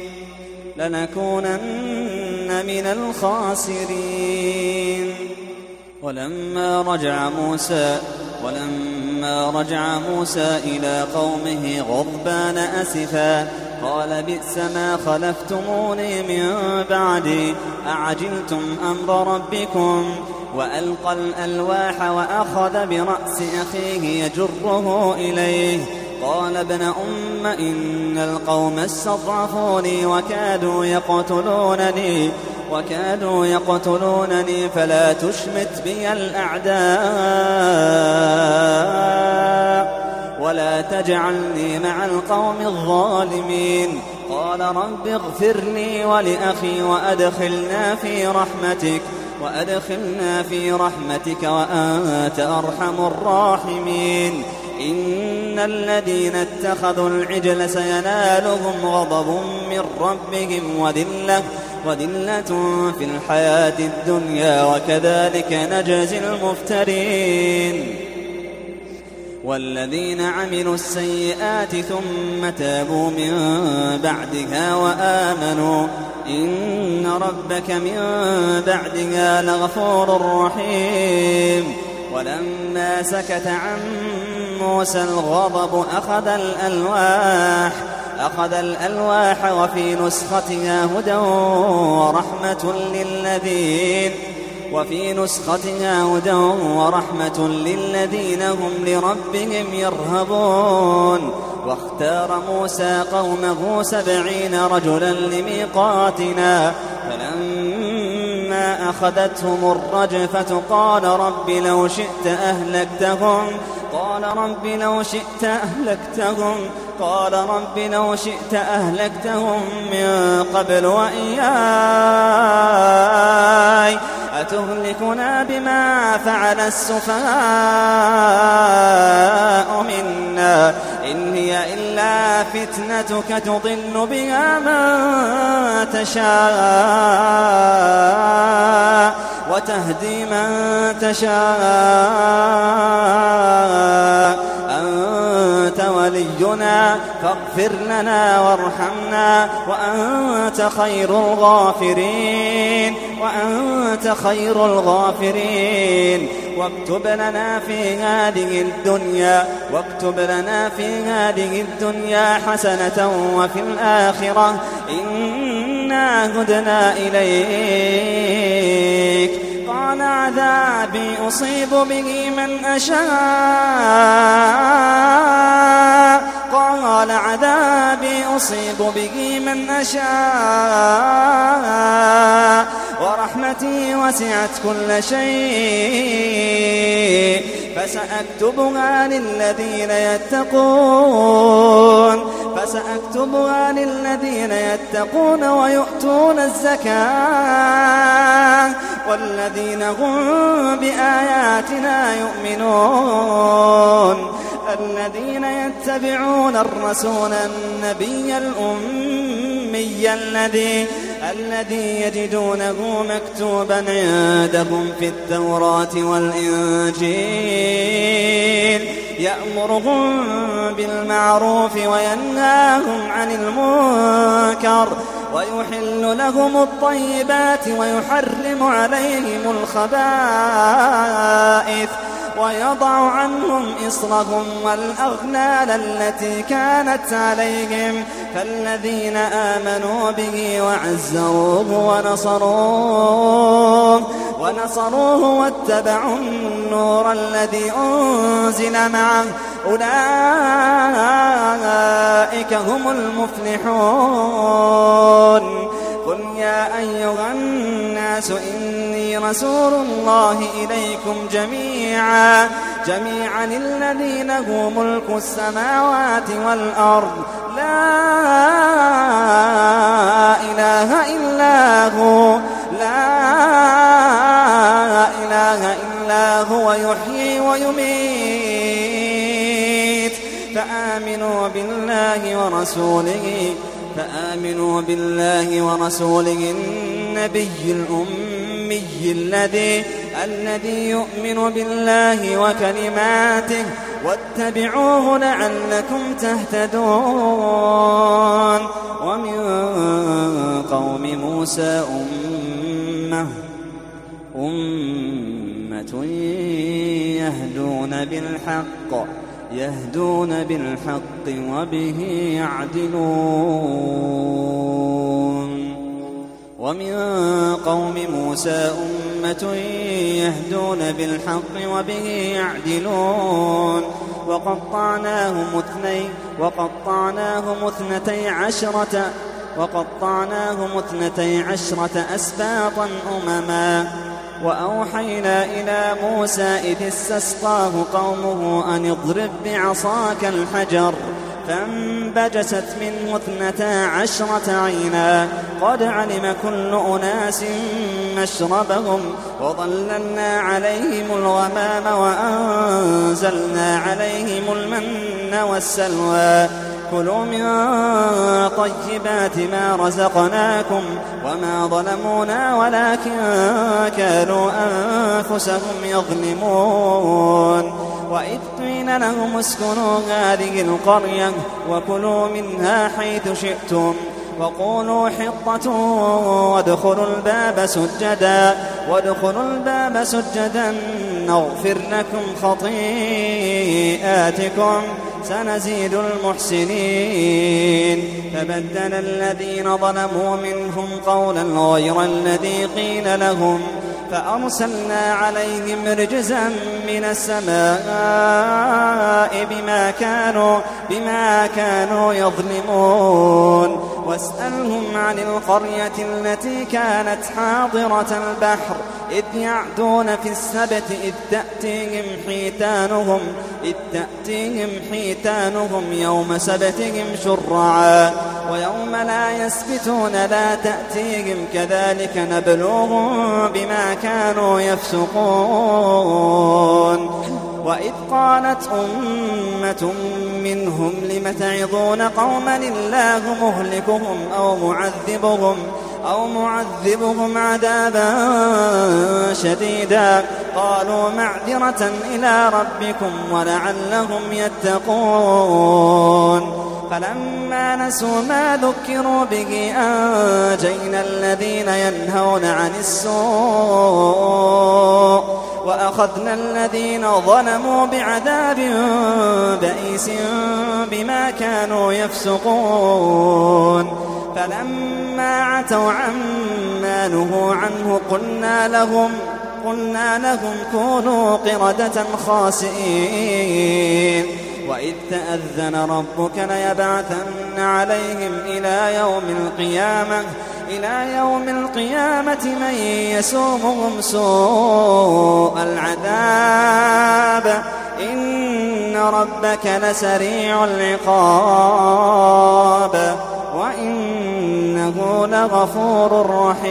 لنكونن من الخاسرين ولما رجع موسى ولما رجع موسى إلى قومه غضبان أسفا قال بئس ما خلفتموني من بعدي أعجلتم أمر ربكم وألقى الألواح وأخذ برأس أخيه يجره إليه قال ابن أم إن القوم استضعفوني وكادوا يقتلونني وكادوا يقتلونني فلا تشمت بي الأعداء ولا تجعلني مع القوم الظالمين قال رب اغفر لي ولأخي وأدخلنا في رحمتك وأدخلنا في رحمتك وأنت أرحم الراحمين إن الذين اتخذوا العجل سينالهم غضب من ربهم وذلة وذلة في الحياة الدنيا وكذلك نجزي المفترين والذين عملوا السيئات ثم تابوا من بعدها وآمنوا إن ربك من بعدها لغفور رحيم ولما سكت عن موسى الغضب أخذ الألواح أخذ الألواح وفي نسختها هدى ورحمة للذين وفي نسختها هدى ورحمة للذين هم لربهم يرهبون واختار موسى قومه سبعين رجلا لميقاتنا فلما أخذتهم الرجفة قال رب لو شئت أهلكتهم قال رب لو شئت أهلكتهم قال رب لو شئت أهلكتهم من قبل وإياي أتهلكنا بما فعل السفهاء منا إن هي إلا فتنتك تضل بها من تشاء وتهدي من تشاء أنت ولينا فاغفر لنا وارحمنا وأنت خير الغافرين وأنت خير الغافرين واكتب لنا في هذه الدنيا واكتب لنا في هذه الدنيا حسنة وفي الآخرة إنا هدنا إليك قال عذابي أصيب به من أشاء قال عذابي أصيب به من أشاء ورحمتي وسعت كل شيء فسأكتبها للذين يتقون فسأكتبها للذين يتقون ويؤتون الزكاة والذين هم بآياتنا يؤمنون الذين يتبعون الرسول النبي الأمي الذي الذي يجدونه مكتوبا عندهم في التوراة والإنجيل يأمرهم بالمعروف وينهاهم عن المنكر ويحل لهم الطيبات ويحرم عليهم الخبائث ويضع عنهم إصرهم والأغلال التي كانت عليهم فالذين آمنوا به وعزروه ونصروه ونصروه واتبعوا النور الذي أنزل معه أولئك هم المفلحون قل قل يا أيها الناس إني رسول الله إليكم جميعا جميعا الذي له ملك السماوات والأرض لا إله إلا هو لا إله إلا هو يحيي ويميت فآمنوا بالله ورسوله فآمنوا بالله ورسوله النبي الأمي الذي الذي يؤمن بالله وكلماته واتبعوه لعلكم تهتدون. ومن قوم موسى أمة أمة يهدون بالحق يهدون بالحق وبه يعدلون. ومن قوم موسى أمة يهدون بالحق وبه يعدلون. وقطعناهم اثني وقطعناهم اثنتي عشرة وقطعناهم اثنتي عشرة أسباطا أمما. وأوحينا إلى موسى إذ استسقاه قومه أن اضرب بعصاك الحجر فانبجست منه اثنتا عشرة عينا قد علم كل أناس مشربهم وظللنا عليهم الغمام وأنزلنا عليهم المن والسلوى كلوا من طيبات ما رزقناكم وما ظلمونا ولكن كانوا أنفسهم يظلمون. وإذ قيل لهم اسكنوا هذه القرية وكلوا منها حيث شئتم وقولوا حطة وادخلوا الباب سجدا وادخلوا الباب سجدا نغفر لكم خطيئاتكم سنزيد المحسنين. فبدل الذين ظلموا منهم قولا غير الذي قيل لهم فأرسلنا عليهم رجزا من السماء بما كانوا بما كانوا يظلمون. واسألهم عن القرية التي كانت حاضرة البحر إذ يعدون في السبت إذ تأتيهم حيتانهم إذ تأتيهم حيتانهم يوم سبتهم شرعا ويوم لا يسبتون لا تأتيهم كذلك نبلوهم بما كانوا يفسقون. وإذ قالت أمة منهم لم تعظون قوما الله مهلكهم أو معذبهم أو معذبهم عذابا شديدا قالوا معذرة إلى ربكم ولعلهم يتقون. فلما نسوا ما ذكروا به أنجينا الذين ينهون عن السوء وأخذنا الذين ظلموا بعذاب بئيس بما كانوا يفسقون. فلما عتوا عما نهوا عنه قلنا لهم قلنا لهم كونوا قردة خاسئين. وإذ تأذن ربك ليبعثن عليهم إلى يوم القيامة إلى يوم القيامة من يسومهم سوء العذاب إن ربك لسريع العقاب وإنه لغفور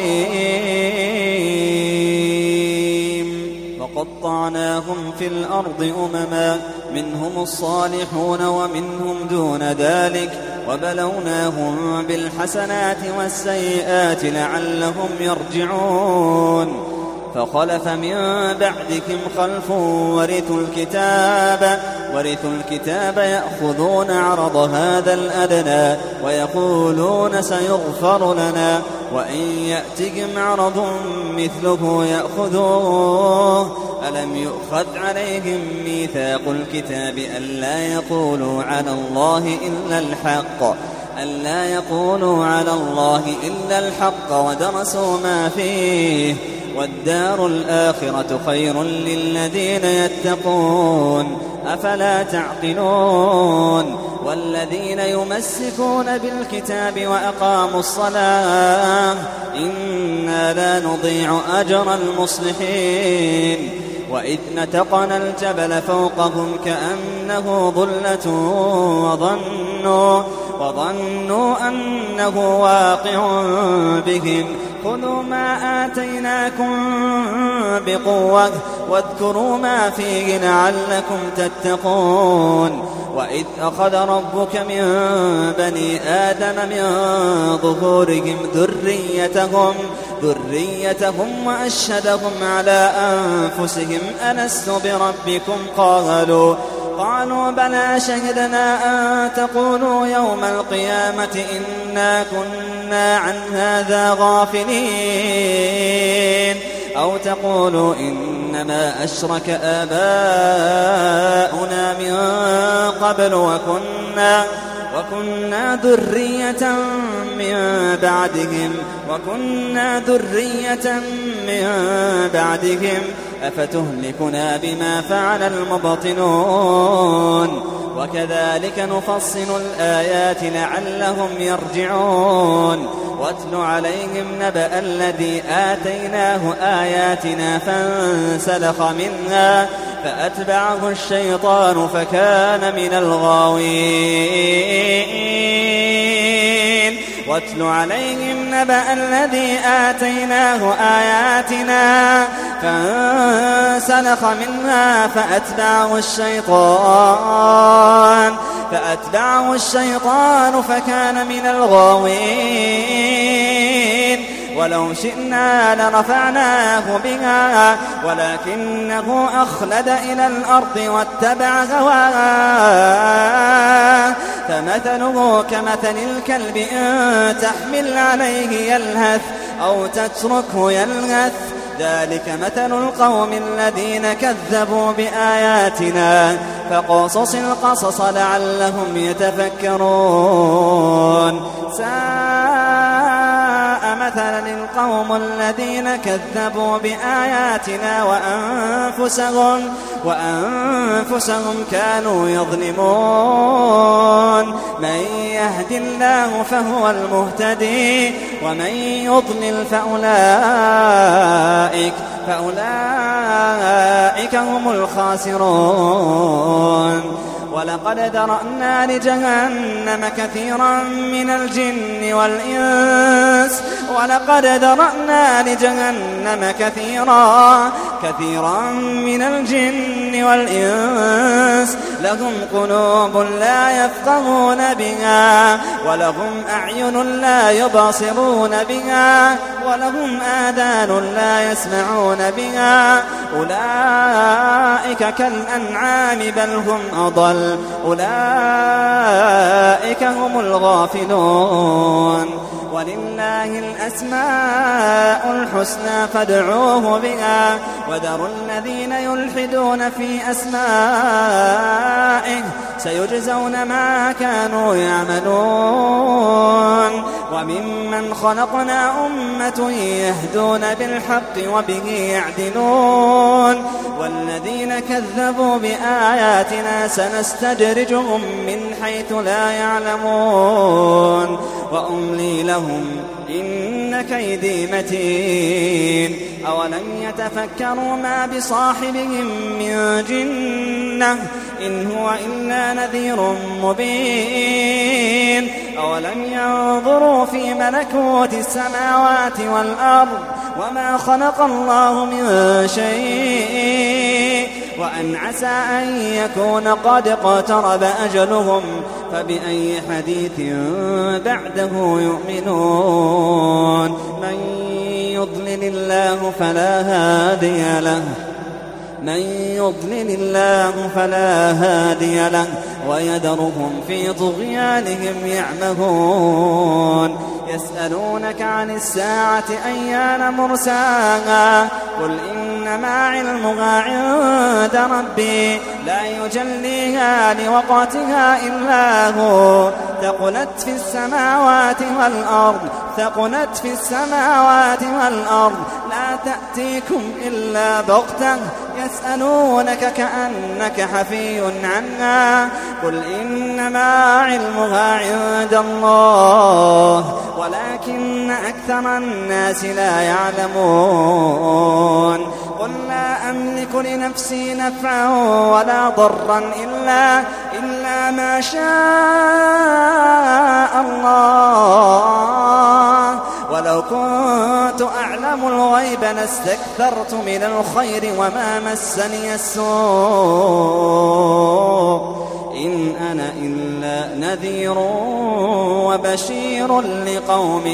رحيم. وقطعناهم في الأرض أمما منهم الصالحون ومنهم دون ذلك وبلوناهم بالحسنات والسيئات لعلهم يرجعون. فخلف من بعدكم خلف ورثوا الكتاب ورثوا الكتاب يأخذون عرض هذا الأدنى ويقولون سيغفر لنا وإن يأتكم عرض مثله يأخذوه ألم يؤخذ عليهم ميثاق الكتاب ألا يقولوا على الله إلا الحق ألا يقولوا على الله إلا الحق ودرسوا ما فيه والدار الآخرة خير للذين يتقون أفلا تعقلون والذين يمسكون بالكتاب وأقاموا الصلاة إنا لا نضيع أجر المصلحين وإذ نتقنا الجبل فوقهم كأنه ظلة وظنوا, وظنوا أنه واقع بهم خذوا ما آتيناكم بقوة واذكروا ما فيه لعلكم تتقون وإذ أخذ ربك من بني آدم من ظهورهم ذريتهم ذريتهم وأشهدهم على أنفسهم ألست بربكم قالوا قالوا بلى شهدنا أن تقولوا يوم القيامة إنا كنا عن هذا غافلين أو تقولوا إنما أشرك آباؤنا من قبل وكنا وكنا ذرية من بعدهم وكنا ذرية من بعدهم أفتهلكنا بما فعل المبطلون وكذلك نفصل الآيات لعلهم يرجعون واتل عليهم نبأ الذي آتيناه آياتنا فانسلخ منها فأتبعه الشيطان فكان من الغاوين واتل عليهم نبأ الذي آتيناه آياتنا فانسلخ منها فأتبعه الشيطان فأتبعه الشيطان فكان من الغاوين ولو شئنا لرفعناه بها ولكنه أخلد إلى الأرض واتبع هواه فمثله كمثل الكلب إن تحمل عليه يلهث أو تتركه يلهث ذلك مثل القوم الذين كذبوا بآياتنا فقصص القصص لعلهم يتفكرون ساء مثلا القوم الذين كذبوا بآياتنا وأنفسهم وأنفسهم كانوا يظلمون من يهد الله فهو المهتدي ومن يضلل فأولئك فأولئك هم الخاسرون ولقد ذرأنا لجهنم كثيرا من الجن والإنس ولقد ذرأنا لجهنم كثيرا كثيرا من الجن والإنس لهم قلوب لا يفقهون بها ولهم أعين لا يبصرون بها ولهم آذان لا يسمعون بها أولئك كالأنعام بل هم أضل أولئك هم الغافلون ولله الأسماء الحسنى فادعوه بها وذروا الذين يلحدون في أسمائه سيجزون ما كانوا يعملون وممن خلقنا أمة يهدون بالحق وبه يعدلون والذين كذبوا بآياتنا سنستدرجهم من حيث لا يعلمون وأملي لهم إن كيدي متين أولم يتفكروا ما بصاحبهم من جنة إن هو إلا نذير مبين أولم ينظروا في ملكوت السماوات والأرض وما خلق الله من شيء وأن عسى أن يكون قد اقترب أجلهم فبأي حديث بعده يؤمنون من يضلل الله فلا هادي له من يضلل الله فلا هادي له ويذرهم في طغيانهم يعمهون يسألونك عن الساعة أيان مرساها قل إنما علمها عند ربي لا يجليها لوقتها إلا هو ثقلت في السماوات والأرض ثقلت في السماوات والأرض لا تأتيكم إلا بغتة يسألونك كأنك حفي عنها قل إنما علمها عند الله ولكن أكثر الناس لا يعلمون قل لا أملك لنفسي نفعا ولا ضرا إلا, إلا ما شاء الله ولو كنت أعلم الغيب لاستكثرت من الخير وما مسني السوء إن أنا إلا نذير وبشير لقوم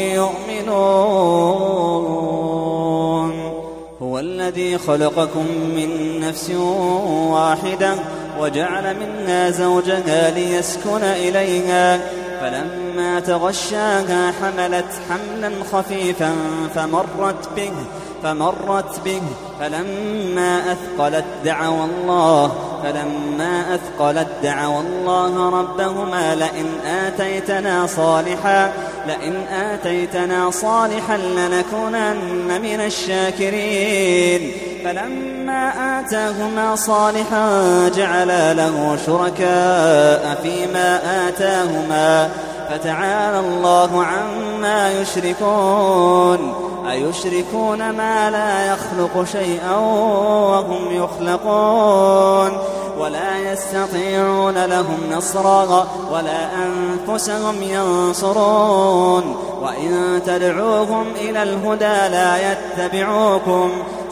يؤمنون هو الذي خلقكم من نفس واحدة وجعل منها زوجها ليسكن إليها فلما تغشاها حملت حملا خفيفا فمرت به فمرت به فلما أثقلت دعوا الله فلما أثقلت دعوا الله ربهما لئن آتيتنا صالحا لئن آتيتنا صالحا لنكونن من الشاكرين فلما آتاهما صالحا جعلا له شركاء فيما آتاهما فتعالى الله عما يشركون أيشركون ما لا يخلق شيئا وهم يخلقون ولا يستطيعون لهم نصرا ولا أنفسهم ينصرون وإن تدعوهم إلى الهدى لا يتبعوكم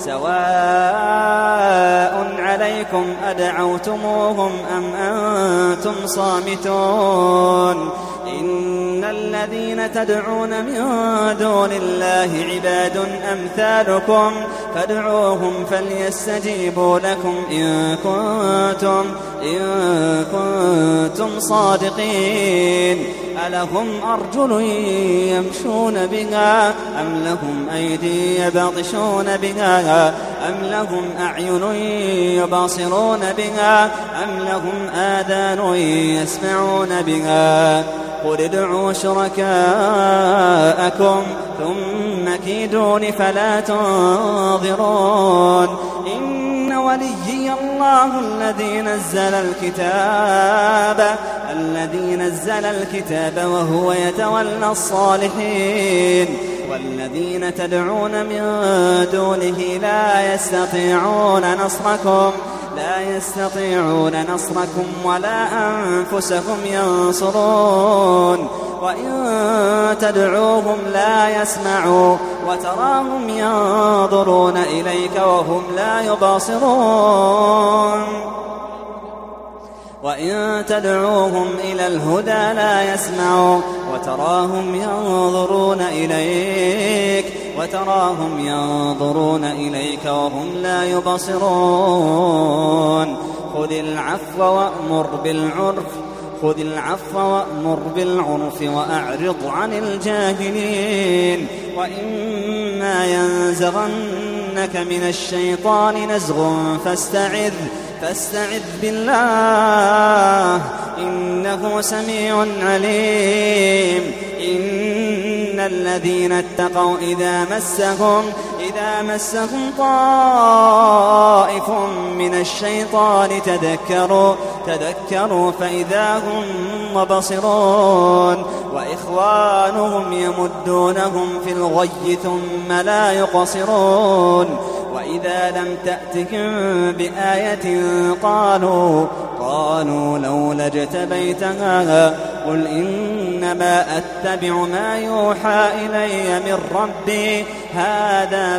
سواء عليكم أدعوتموهم أم أنتم صامتون إن الذين تدعون من دون الله عباد أمثالكم فادعوهم فليستجيبوا لكم إن كنتم, إن كنتم صادقين ألهم أرجل يمشون بها أم لهم أيدي يبطشون بها أم لهم أعين يبصرون بها أم لهم آذان يسمعون بها قل ادعوا شركاءكم ثم كيدون فلا تنظرون إن وليي الله الذي نزل الكتاب الذي نزل الكتاب وهو يتولى الصالحين والذين تدعون من دونه لا يستطيعون نصركم لا يستطيعون نصركم ولا أنفسهم ينصرون وإن تدعوهم لا يسمعوا وتراهم ينظرون إليك وهم لا يبصرون وإن تدعوهم إلى الهدى لا يسمعوا وتراهم ينظرون إليك وتراهم ينظرون إليك وهم لا يبصرون خذ العفو وأمر بالعرف خذ العفو وأمر بالعرف وأعرض عن الجاهلين وإما ينزغنك من الشيطان نزغ فاستعذ فاستعذ بالله إنه سميع عليم إن الذين اتقوا إذا مسهم إذا مسهم طائف من الشيطان تذكروا تذكروا فإذا هم مبصرون وإخوانهم يمدونهم في الغي ثم لا يقصرون وإذا لم تأتكم بآية قالوا قالوا لولا اجتبيتها قل إنما أتبع ما يوحى إلي من ربي هذا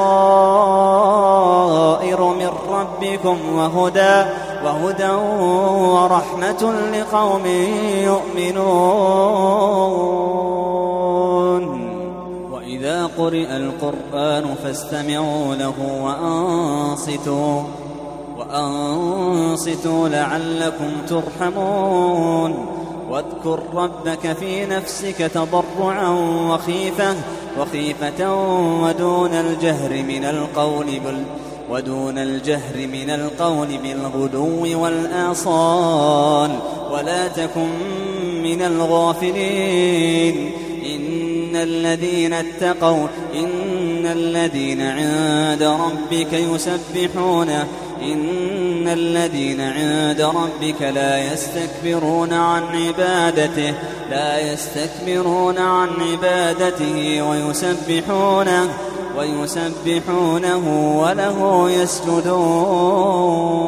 بصائر من ربكم وهدى وهدى ورحمة لقوم يؤمنون وإذا قرئ القرآن فاستمعوا له وأنصتوا وأنصتوا لعلكم ترحمون واذكر ربك في نفسك تضرعا وخيفة وخيفة ودون الجهر من القول بال ودون الجهر من القول بالغدو والآصال ولا تكن من الغافلين إن الذين اتقوا إن الذين عند ربك يسبحون إن الذين عند ربك لا يستكبرون عن عبادته لا يستكبرون عن عبادته ويسبحونه ويسبحونه وله يسجدون